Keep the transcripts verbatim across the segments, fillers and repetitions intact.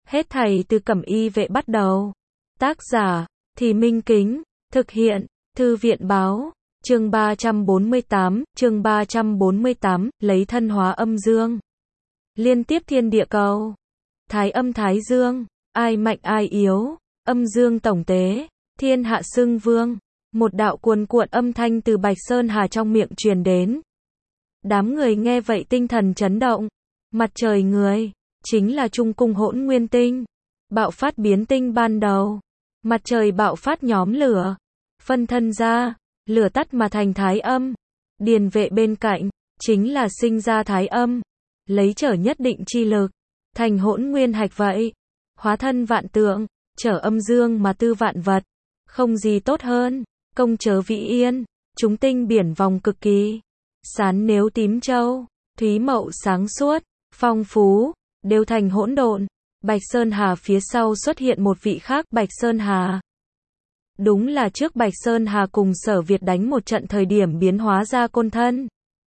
Hết thảy từ Cẩm Y Vệ bắt đầu. Tác giả, Thì Minh Kính, thực hiện, Thư viện Báo, chương ba trăm bốn mươi tám, chương ba trăm bốn mươi tám, lấy thân hóa âm dương. Liên tiếp thiên địa cầu. Thái âm thái dương, ai mạnh ai yếu, âm dương tổng tế, thiên hạ xưng vương. Một đạo cuồn cuộn âm thanh từ Bạch Sơn Hà trong miệng truyền đến. Đám người nghe vậy tinh thần chấn động. Mặt trời người, chính là Trung Cung Hỗn Nguyên Tinh. Bạo phát biến tinh ban đầu. Mặt trời bạo phát nhóm lửa. Phân thân ra, lửa tắt mà thành thái âm. Điền Vệ bên cạnh, chính là sinh ra thái âm. Lấy trở nhất định chi lực, thành hỗn nguyên hạch vậy. Hóa thân vạn tượng, trở âm dương mà tư vạn vật. Không gì tốt hơn, công chớ vĩ yên, chúng tinh biển vòng cực kỳ. Sán nếu tím châu, thúy mậu sáng suốt, phong phú, đều thành hỗn độn. Bạch Sơn Hà phía sau xuất hiện một vị khác Bạch Sơn Hà. Đúng là trước Bạch Sơn Hà cùng Sở Việt đánh một trận thời điểm biến hóa ra côn thân.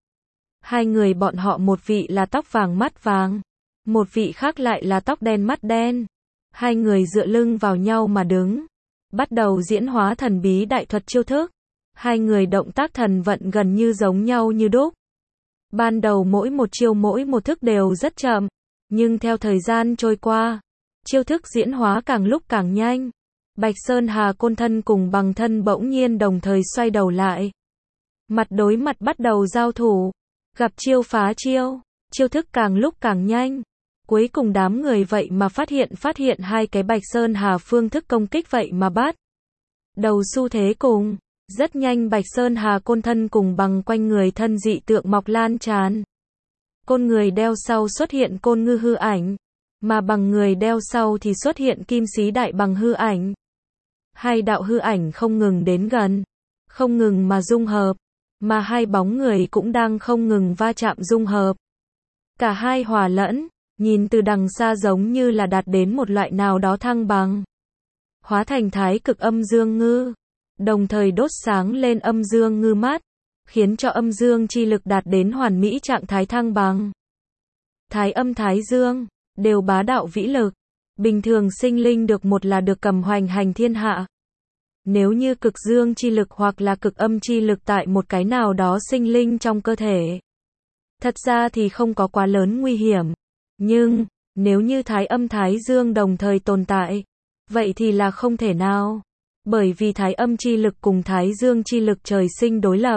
Hai người bọn họ một vị là tóc vàng mắt vàng, một vị khác lại là tóc đen mắt đen. Hai người dựa lưng vào nhau mà đứng, bắt đầu diễn hóa thần bí đại thuật chiêu thức. Hai người động tác thần vận gần như giống nhau như đúc. Ban đầu mỗi một chiêu mỗi một thức đều rất chậm, nhưng theo thời gian trôi qua, chiêu thức diễn hóa càng lúc càng nhanh. Bạch Sơn Hà côn thân cùng bằng thân bỗng nhiên đồng thời xoay đầu lại. Mặt đối mặt bắt đầu giao thủ, gặp chiêu phá chiêu, chiêu thức càng lúc càng nhanh. Cuối cùng đám người vậy mà phát hiện phát hiện hai cái Bạch Sơn Hà phương thức công kích vậy mà bắt đầu xu thế cùng. Rất nhanh Bạch Sơn Hà côn thân cùng bằng quanh người thân dị tượng mọc lan tràn. Côn người đeo sau xuất hiện côn ngư hư ảnh, mà bằng người đeo sau thì xuất hiện kim sĩ đại bằng hư ảnh. Hai đạo hư ảnh không ngừng đến gần, không ngừng mà dung hợp, mà hai bóng người cũng đang không ngừng va chạm dung hợp. Cả hai hòa lẫn, nhìn từ đằng xa giống như là đạt đến một loại nào đó thăng bằng. Hóa thành thái cực âm dương ngư, đồng thời đốt sáng lên âm dương ngư mát, khiến cho âm dương chi lực đạt đến hoàn mỹ trạng thái thăng bằng. Thái âm thái dương, đều bá đạo vĩ lực. Bình thường sinh linh được một là được cầm hoành hành thiên hạ. Nếu như cực dương chi lực hoặc là cực âm chi lực tại một cái nào đó sinh linh trong cơ thể, thật ra thì không có quá lớn nguy hiểm. Nhưng, nếu như thái âm thái dương đồng thời tồn tại, vậy thì là không thể nào. Bởi vì thái âm chi lực cùng thái dương chi lực trời sinh đối lập.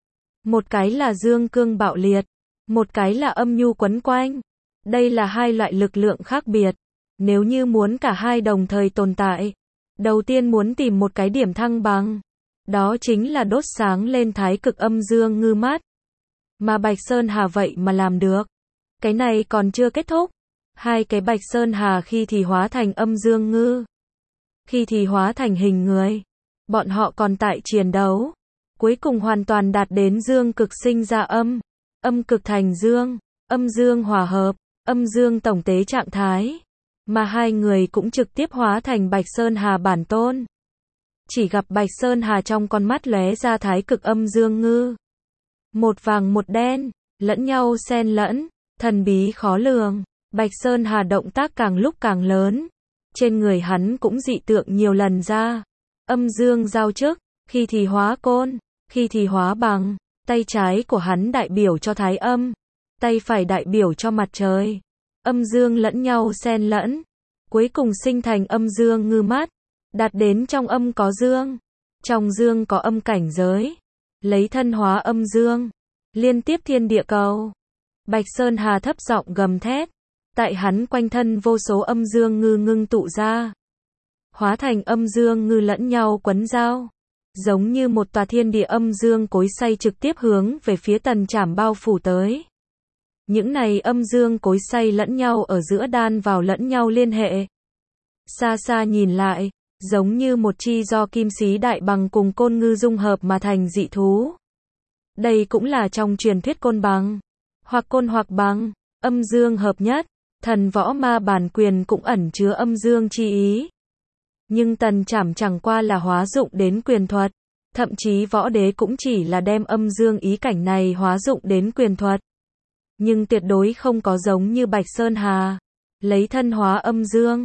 Một cái là dương cương bạo liệt, một cái là âm nhu quấn quanh. Đây là hai loại lực lượng khác biệt. Nếu như muốn cả hai đồng thời tồn tại, đầu tiên muốn tìm một cái điểm thăng bằng. Đó chính là đốt sáng lên thái cực âm dương ngư mát. Mà Bạch Sơn Hà vậy mà làm được. Cái này còn chưa kết thúc. Hai cái Bạch Sơn Hà khi thì hóa thành âm dương ngư, khi thì hóa thành hình người. Bọn họ còn tại chiến đấu. Cuối cùng hoàn toàn đạt đến dương cực sinh ra âm, âm cực thành dương, âm dương hòa hợp, âm dương tổng tế trạng thái. Mà hai người cũng trực tiếp hóa thành Bạch Sơn Hà bản tôn. Chỉ gặp Bạch Sơn Hà trong con mắt lóe ra thái cực âm dương ngư. Một vàng một đen, lẫn nhau xen lẫn, thần bí khó lường. Bạch Sơn Hà động tác càng lúc càng lớn. Trên người hắn cũng dị tượng nhiều lần ra. Âm dương giao chức, khi thì hóa côn, khi thì hóa bằng. Tay trái của hắn đại biểu cho thái âm, tay phải đại biểu cho mặt trời. Âm dương lẫn nhau xen lẫn, cuối cùng sinh thành âm dương ngư mát, đạt đến trong âm có dương, trong dương có âm cảnh giới, lấy thân hóa âm dương, liên tiếp thiên địa cầu. Bạch Sơn Hà thấp giọng gầm thét, tại hắn quanh thân vô số âm dương ngư ngưng tụ ra, hóa thành âm dương ngư lẫn nhau quấn giao, giống như một tòa thiên địa âm dương cối xay trực tiếp hướng về phía Tần Trảm bao phủ tới. Những này âm dương cối xay lẫn nhau ở giữa đan vào lẫn nhau liên hệ. Xa xa nhìn lại, giống như một chi do kim sĩ đại bằng cùng côn ngư dung hợp mà thành dị thú. Đây cũng là trong truyền thuyết côn bằng, hoặc côn hoặc bằng, âm dương hợp nhất. Thần võ ma bản quyền cũng ẩn chứa âm dương chi ý. Nhưng Tần Trảm chẳng qua là hóa dụng đến quyền thuật. Thậm chí võ đế cũng chỉ là đem âm dương ý cảnh này hóa dụng đến quyền thuật. Nhưng tuyệt đối không có giống như Bạch Sơn Hà. Lấy thân hóa âm dương,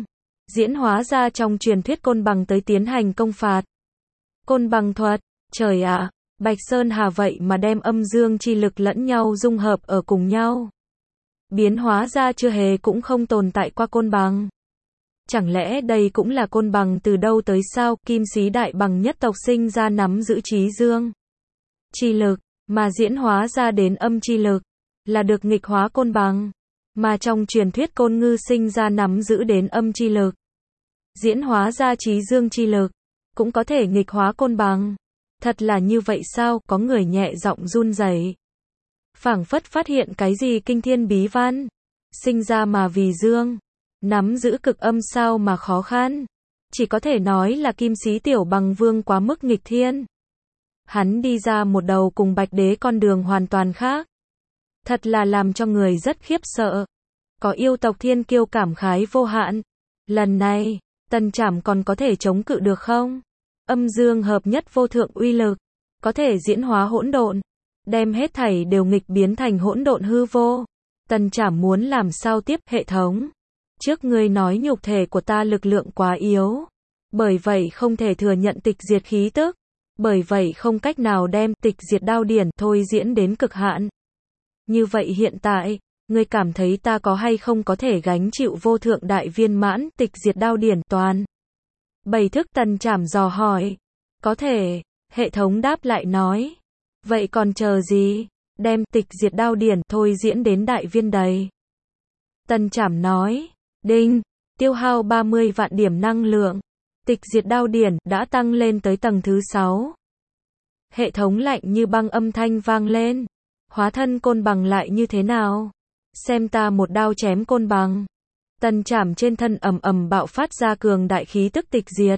diễn hóa ra trong truyền thuyết côn bằng tới tiến hành công phạt. Côn bằng thuật, trời ạ, Bạch Sơn Hà vậy mà đem âm dương chi lực lẫn nhau dung hợp ở cùng nhau. Biến hóa ra chưa hề cũng không tồn tại qua côn bằng. Chẳng lẽ đây cũng là côn bằng từ đâu tới sao? Kim sĩ đại bằng nhất tộc sinh ra nắm giữ trí dương chi lực, mà diễn hóa ra đến âm chi lực, là được nghịch hóa côn bằng. Mà trong truyền thuyết côn ngư sinh ra nắm giữ đến âm chi lực, diễn hóa ra trí dương chi lực, cũng có thể nghịch hóa côn bằng. Thật là như vậy sao? Có người nhẹ giọng run rẩy, phảng phất phát hiện cái gì kinh thiên bí văn. Sinh ra mà vì dương, nắm giữ cực âm sao mà khó khăn. Chỉ có thể nói là Kim sĩ tiểu bằng vương quá mức nghịch thiên. Hắn đi ra một đầu cùng Bạch Đế con đường hoàn toàn khác. Thật là làm cho người rất khiếp sợ. Có yêu tộc thiên kiêu cảm khái vô hạn. Lần này, Tần Trảm còn có thể chống cự được không? Âm dương hợp nhất vô thượng uy lực, có thể diễn hóa hỗn độn, đem hết thảy đều nghịch biến thành hỗn độn hư vô. Tần Trảm muốn làm sao tiếp? Hệ thống, trước ngươi nói nhục thể của ta lực lượng quá yếu, bởi vậy không thể thừa nhận tịch diệt khí tức, bởi vậy không cách nào đem tịch diệt đao điển thôi diễn đến cực hạn. Như vậy hiện tại, ngươi cảm thấy ta có hay không có thể gánh chịu vô thượng đại viên mãn tịch diệt đao điển toàn? Bảy thức Tần Trảm dò hỏi. Có thể, hệ thống đáp lại nói. Vậy còn chờ gì? Đem tịch diệt đao điển thôi diễn đến đại viên đầy. Tần Trảm nói. Đinh, tiêu hao ba mươi vạn điểm năng lượng. Tịch diệt đao điển đã tăng lên tới tầng thứ sáu. Hệ thống lạnh như băng âm thanh vang lên. Hóa thân côn bằng lại như thế nào? Xem ta một đao chém côn bằng. Tần Trảm trên thân ầm ầm bạo phát ra cường đại khí tức tịch diệt.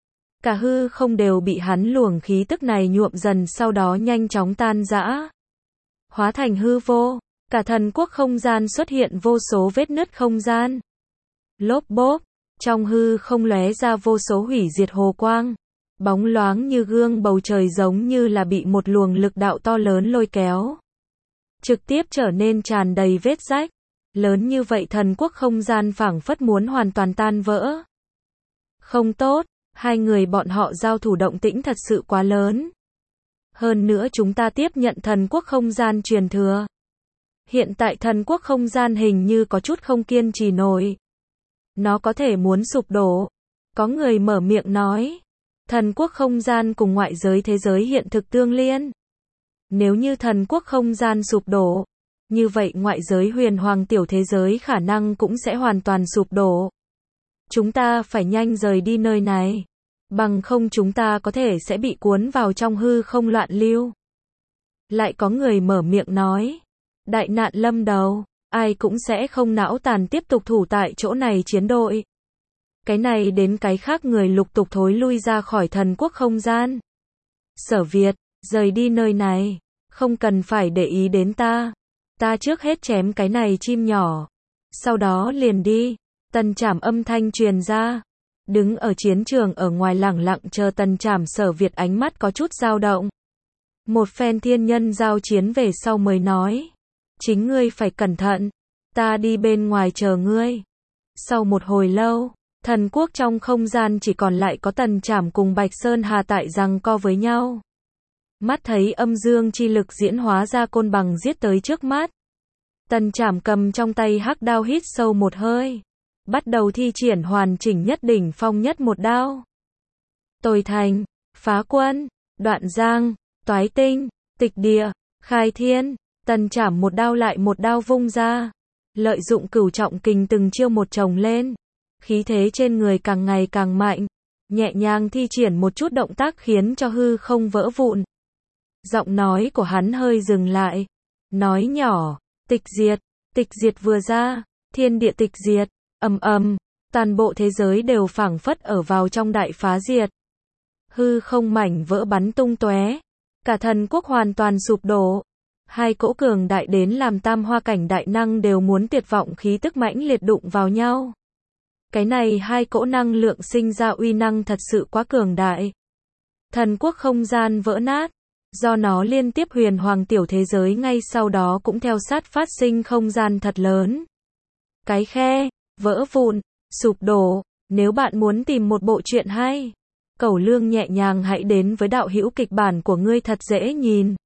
Cả hư không đều bị hắn luồng khí tức này nhuộm dần, sau đó nhanh chóng tan rã, hóa thành hư vô. Cả thần quốc không gian xuất hiện vô số vết nứt không gian. Lốp bốp, trong hư không lóe ra vô số hủy diệt hồ quang, bóng loáng như gương bầu trời, giống như là bị một luồng lực đạo to lớn lôi kéo, trực tiếp trở nên tràn đầy vết rách. Lớn như vậy thần quốc không gian phảng phất muốn hoàn toàn tan vỡ. Không tốt, hai người bọn họ giao thủ động tĩnh thật sự quá lớn. Hơn nữa chúng ta tiếp nhận thần quốc không gian truyền thừa. Hiện tại thần quốc không gian hình như có chút không kiên trì nổi. Nó có thể muốn sụp đổ. Có người mở miệng nói. Thần quốc không gian cùng ngoại giới thế giới hiện thực tương liên. Nếu như thần quốc không gian sụp đổ, như vậy ngoại giới huyền hoàng tiểu thế giới khả năng cũng sẽ hoàn toàn sụp đổ. Chúng ta phải nhanh rời đi nơi này. Bằng không chúng ta có thể sẽ bị cuốn vào trong hư không loạn lưu. Lại có người mở miệng nói. Đại nạn lâm đầu, ai cũng sẽ không não tàn tiếp tục thủ tại chỗ này chiến đội. Cái này đến cái khác người lục tục thối lui ra khỏi thần quốc không gian. Sở Việt, rời đi nơi này. Không cần phải để ý đến ta. Ta trước hết chém cái này chim nhỏ. Sau đó liền đi. Tần Trảm âm thanh truyền ra. Đứng ở chiến trường ở ngoài lẳng lặng chờ Tần Trảm. Sở Việt ánh mắt có chút dao động. Một phen thiên nhân giao chiến về sau mới nói. Chính ngươi phải cẩn thận. Ta đi bên ngoài chờ ngươi. Sau một hồi lâu, thần quốc trong không gian chỉ còn lại có Tần Trảm cùng Bạch Sơn Hà tại giằng co với nhau. Mắt thấy âm dương chi lực diễn hóa ra côn bằng giết tới trước mắt. Tần Trảm cầm trong tay hắc đao hít sâu một hơi. Bắt đầu thi triển hoàn chỉnh nhất đỉnh phong nhất một đao. Tồi thành, phá quân, đoạn giang, toái tinh, tịch địa, khai thiên. Tần Trảm một đao lại một đao vung ra. Lợi dụng cửu trọng kình từng chiêu một chồng lên. Khí thế trên người càng ngày càng mạnh. Nhẹ nhàng thi triển một chút động tác khiến cho hư không vỡ vụn. Giọng nói của hắn hơi dừng lại. Nói nhỏ, tịch diệt, tịch diệt vừa ra, thiên địa tịch diệt, ầm ầm, toàn bộ thế giới đều phảng phất ở vào trong đại phá diệt. Hư không mảnh vỡ bắn tung tóe, cả thần quốc hoàn toàn sụp đổ. Hai cỗ cường đại đến làm tam hoa cảnh đại năng đều muốn tuyệt vọng, khí tức mãnh liệt đụng vào nhau. Cái này hai cỗ năng lượng sinh ra uy năng thật sự quá cường đại. Thần quốc không gian vỡ nát. Do nó liên tiếp huyền hoàng tiểu thế giới ngay sau đó cũng theo sát phát sinh không gian thật lớn. Cái khe, vỡ vụn, sụp đổ, Nếu bạn muốn tìm một bộ truyện hay, cẩu lương nhẹ nhàng hãy đến với đạo hữu kịch bản của ngươi thật dễ nhìn.